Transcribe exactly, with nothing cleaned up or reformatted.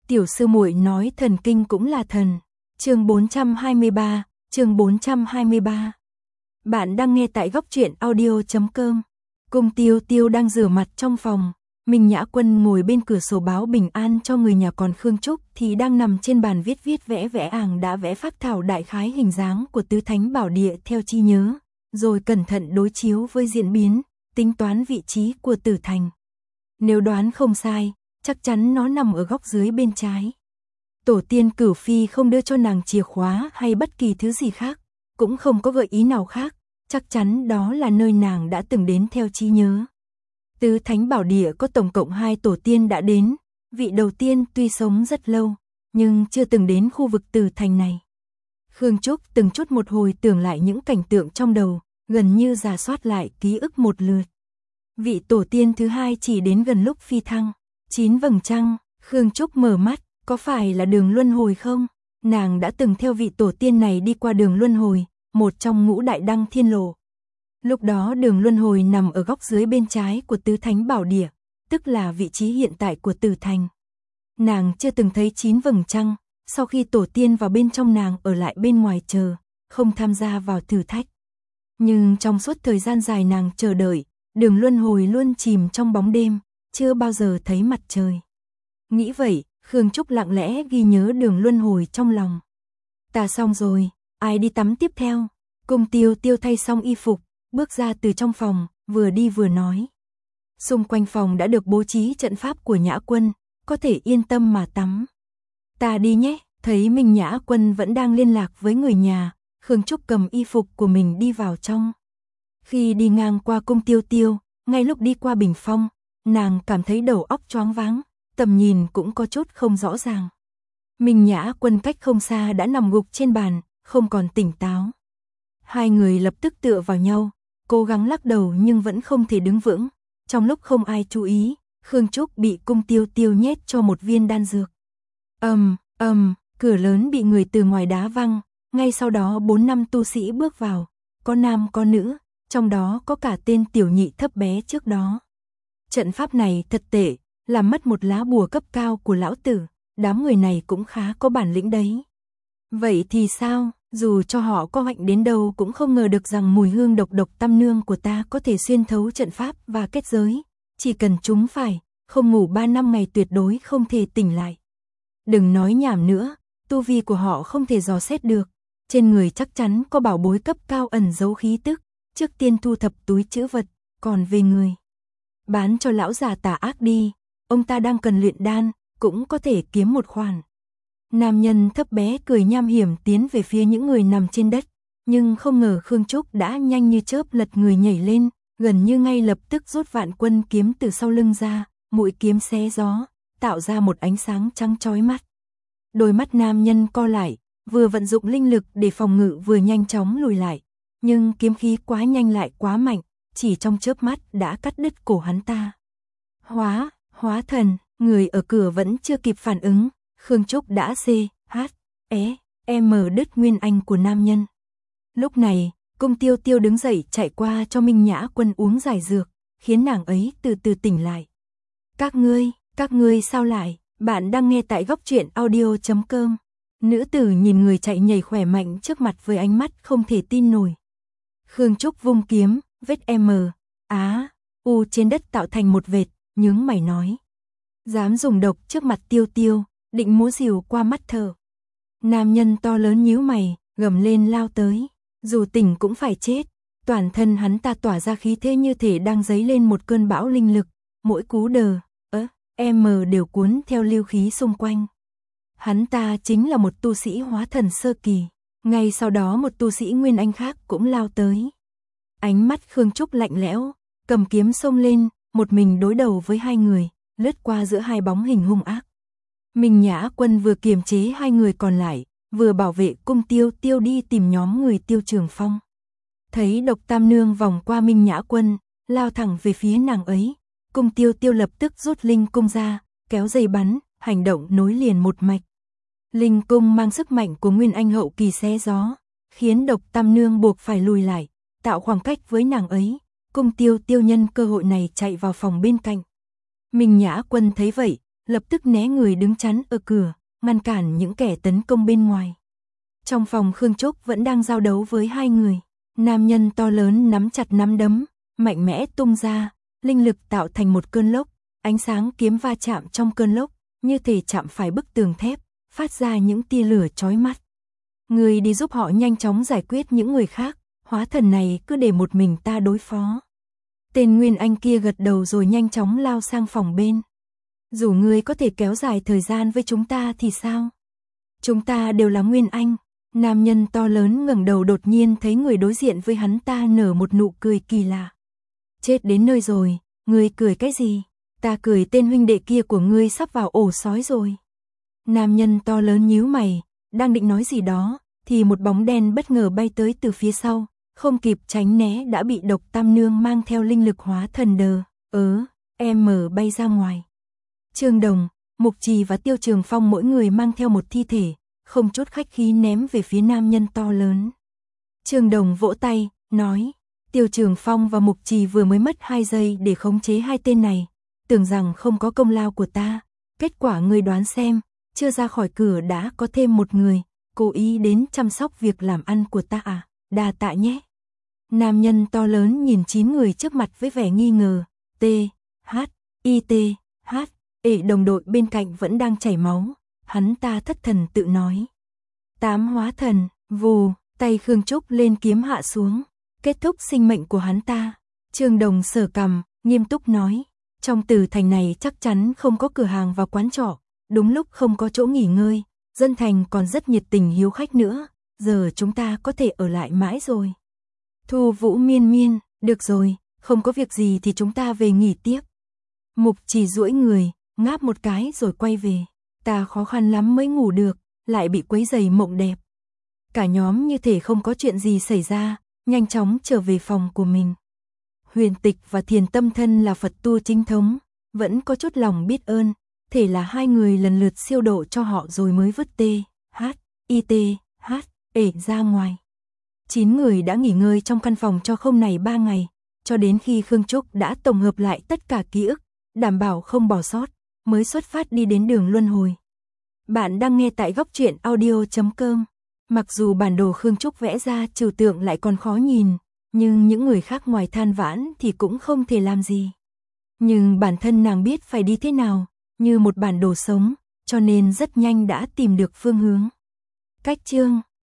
Tiểu sư muội nói thần kinh cũng là thần. Chương bốn trăm hai mươi ba, chương bốn trăm hai mươi ba. Bạn đang nghe tại góc truyện audio chấm com. Cung Tiêu Tiêu đang rửa mặt trong phòng, Minh Nhã Quân ngồi bên cửa sổ báo bình an cho người nhà, còn Khương Trúc thì đang nằm trên bàn viết viết vẽ vẽ ảng đã vẽ phác thảo đại khái hình dáng của tứ thánh bảo địa theo chi nhớ, rồi cẩn thận đối chiếu với diễn biến, tính toán vị trí của Tử Thành. Nếu đoán không sai, chắc chắn nó nằm ở góc dưới bên trái. Tổ tiên Cửu Phi không đưa cho nàng chìa khóa hay bất kỳ thứ gì khác, cũng không có gợi ý nào khác, chắc chắn đó là nơi nàng đã từng đến theo trí nhớ. Tứ Thánh Bảo Địa có tổng cộng hai tổ tiên đã đến, vị đầu tiên tuy sống rất lâu, nhưng chưa từng đến khu vực Tử Thành này. Khương Trúc từng chút một hồi tưởng lại những cảnh tượng trong đầu, gần như rà soát lại ký ức một lượt. Vị tổ tiên thứ hai chỉ đến gần lúc phi thăng, chín vầng trăng. Khương Trúc mở mắt, có phải là đường luân hồi không? Nàng đã từng theo vị tổ tiên này đi qua đường luân hồi, một trong ngũ đại đăng thiên lộ. Lúc đó đường luân hồi nằm ở góc dưới bên trái của tứ thánh bảo địa, tức là vị trí hiện tại của Tử Thành. Nàng chưa từng thấy chín vầng trăng, sau khi tổ tiên vào bên trong nàng ở lại bên ngoài chờ, không tham gia vào thử thách. Nhưng trong suốt thời gian dài nàng chờ đợi, đường luân hồi luôn chìm trong bóng đêm, chưa bao giờ thấy mặt trời. Nghĩ vậy, Khương Trúc lặng lẽ ghi nhớ đường luân hồi trong lòng. Ta xong rồi, ai đi tắm tiếp theo? Cung Tiêu Tiêu thay xong y phục, bước ra từ trong phòng, vừa đi vừa nói. Xung quanh phòng đã được bố trí trận pháp của Nhã Quân, có thể yên tâm mà tắm. Ta đi nhé. Thấy Minh Nhã Quân vẫn đang liên lạc với người nhà, Khương Trúc cầm y phục của mình đi vào trong. Khi đi ngang qua Cung Tiêu Tiêu, ngay lúc đi qua bình phong, nàng cảm thấy đầu óc choáng váng, tầm nhìn cũng có chút không rõ ràng. Minh Nhã Quân cách không xa đã nằm gục trên bàn, không còn tỉnh táo. Hai người lập tức tựa vào nhau, cố gắng lắc đầu nhưng vẫn không thể đứng vững. Trong lúc không ai chú ý, Khương Trúc bị Cung Tiêu Tiêu nhét cho một viên đan dược. Ầm, ầm, cửa lớn bị người từ ngoài đá văng, ngay sau đó bốn năm tu sĩ bước vào, có nam có nữ, trong đó có cả tên tiểu nhị thấp bé trước đó. Trận pháp này thật tệ, làm mất một lá bùa cấp cao của lão tử, đám người này cũng khá có bản lĩnh đấy. Vậy thì sao, dù cho họ có mạnh đến đâu cũng không ngờ được rằng mùi hương độc độc tam nương của ta có thể xuyên thấu trận pháp và kết giới, chỉ cần chúng phải, không ngủ ba năm ngày tuyệt đối không thể tỉnh lại. Đừng nói nhảm nữa, tu vi của họ không thể dò xét được, trên người chắc chắn có bảo bối cấp cao ẩn giấu khí tức, trước tiên thu thập túi trữ vật, còn về người, bán cho lão già tà ác đi, ông ta đang cần luyện đan, cũng có thể kiếm một khoản. Nam nhân thấp bé cười nham hiểm tiến về phía những người nằm trên đất, nhưng không ngờ Khương Trúc đã nhanh như chớp lật người nhảy lên, gần như ngay lập tức rút Vạn Quân kiếm từ sau lưng ra, mũi kiếm xé gió, tạo ra một ánh sáng trắng chói mắt. Đôi mắt nam nhân co lại, vừa vận dụng linh lực để phòng ngự vừa nhanh chóng lùi lại, nhưng kiếm khí quá nhanh lại quá mạnh, chỉ trong chớp mắt đã cắt đứt cổ hắn ta. Hóa, hóa thần, người ở cửa vẫn chưa kịp phản ứng, Khương Trúc đã c, h, e, m đứt nguyên anh của nam nhân. Lúc này, Cung Tiêu Tiêu đứng dậy chạy qua cho Minh Nhã Quân uống giải dược, khiến nàng ấy từ từ tỉnh lại. Các ngươi, các ngươi sao lại? Bạn đang nghe tại góc truyện audio chấm com. Nữ tử nhìn người chạy nhảy khỏe mạnh trước mặt với ánh mắt không thể tin nổi. Khương Trúc vung kiếm, vết M, Á, U trên đất tạo thành một vệt, nhướng mày nói. Dám dùng độc trước mặt Tiêu Tiêu, định múa rìu qua mắt thở. Nam nhân to lớn nhíu mày, gầm lên lao tới. Dù tỉnh cũng phải chết, toàn thân hắn ta tỏa ra khí thế như thể đang dấy lên một cơn bão linh lực, mỗi cú đờ, ớ, M đều cuốn theo lưu khí xung quanh. Hắn ta chính là một tu sĩ hóa thần sơ kỳ, ngay sau đó một tu sĩ nguyên anh khác cũng lao tới. Ánh mắt Khương Trúc lạnh lẽo, cầm kiếm xông lên, một mình đối đầu với hai người, lướt qua giữa hai bóng hình hung ác. Minh Nhã Quân vừa kiềm chế hai người còn lại, vừa bảo vệ Cung Tiêu Tiêu đi tìm nhóm người Tiêu Trường Phong. Thấy Độc Tam Nương vòng qua Minh Nhã Quân, lao thẳng về phía nàng ấy, Cung Tiêu Tiêu lập tức rút linh cung ra, kéo dây bắn, hành động nối liền một mạch. Linh cung mang sức mạnh của Nguyên Anh hậu kỳ xé gió, khiến Độc Tam Nương buộc phải lùi lại, tạo khoảng cách với nàng ấy. Cung Tiêu Tiêu nhân cơ hội này chạy vào phòng bên cạnh. Minh Nhã Quân thấy vậy, lập tức né người đứng chắn ở cửa, ngăn cản những kẻ tấn công bên ngoài. Trong phòng Khương Trúc vẫn đang giao đấu với hai người. Nam nhân to lớn nắm chặt nắm đấm, mạnh mẽ tung ra, linh lực tạo thành một cơn lốc, ánh sáng kiếm va chạm trong cơn lốc, như thể chạm phải bức tường thép, phát ra những tia lửa chói mắt. Người đi giúp họ nhanh chóng giải quyết những người khác, hóa thần này cứ để một mình ta đối phó. Tên Nguyên Anh kia gật đầu rồi nhanh chóng lao sang phòng bên. Dù ngươi có thể kéo dài thời gian với chúng ta thì sao? Chúng ta đều là Nguyên Anh. Nam nhân to lớn ngẩng đầu đột nhiên thấy người đối diện với hắn ta nở một nụ cười kỳ lạ. Chết đến nơi rồi, ngươi cười cái gì? Ta cười tên huynh đệ kia của ngươi sắp vào ổ sói rồi. Nam nhân to lớn nhíu mày, đang định nói gì đó, thì một bóng đen bất ngờ bay tới từ phía sau, không kịp tránh né đã bị Độc Tam Nương mang theo linh lực hóa thần đờ, ớ, em mở bay ra ngoài. Trương Đồng, Mục Trì và Tiêu Trường Phong mỗi người mang theo một thi thể, không chút khách khí ném về phía nam nhân to lớn. Trương Đồng vỗ tay, nói, Tiêu Trường Phong và Mục Trì vừa mới mất hai giây để khống chế hai tên này, tưởng rằng không có công lao của ta, kết quả ngươi đoán xem, chưa ra khỏi cửa đã có thêm một người, cố ý đến chăm sóc việc làm ăn của ta à, đa tạ nhé. Nam nhân to lớn nhìn chín người trước mặt với vẻ nghi ngờ, T, H, I, T, H, ệ đồng đội bên cạnh vẫn đang chảy máu, hắn ta thất thần tự nói. Tám hóa thần, vù, tay Khương Trúc lên kiếm hạ xuống, kết thúc sinh mệnh của hắn ta. Trương Đồng sờ cằm, nghiêm túc nói, trong Tử Thành này chắc chắn không có cửa hàng và quán trọ, đúng lúc không có chỗ nghỉ ngơi, dân thành còn rất nhiệt tình hiếu khách nữa, giờ chúng ta có thể ở lại mãi rồi. Thu Vũ miên miên, được rồi, không có việc gì thì chúng ta về nghỉ tiếp. Mục Trì duỗi người, ngáp một cái rồi quay về, ta khó khăn lắm mới ngủ được, lại bị quấy rầy mộng đẹp. Cả nhóm như thể không có chuyện gì xảy ra, nhanh chóng trở về phòng của mình. Huyền Tịch và Thiền Tâm Thân là Phật tu chính thống, vẫn có chút lòng biết ơn, thể là hai người lần lượt siêu độ cho họ rồi mới vứt T, H, I, T, H, ể ra ngoài. Chín người đã nghỉ ngơi trong căn phòng cho không này ba ngày, cho đến khi Khương Trúc đã tổng hợp lại tất cả ký ức, đảm bảo không bỏ sót, mới xuất phát đi đến đường luân hồi. Bạn đang nghe tại góc truyện audio chấm com. Mặc dù bản đồ Khương Trúc vẽ ra trừu tượng lại còn khó nhìn, nhưng những người khác ngoài than vãn thì cũng không thể làm gì. Nhưng bản thân nàng biết phải đi thế nào, như một bản đồ sống, cho nên rất nhanh đã tìm được phương hướng. Cách chương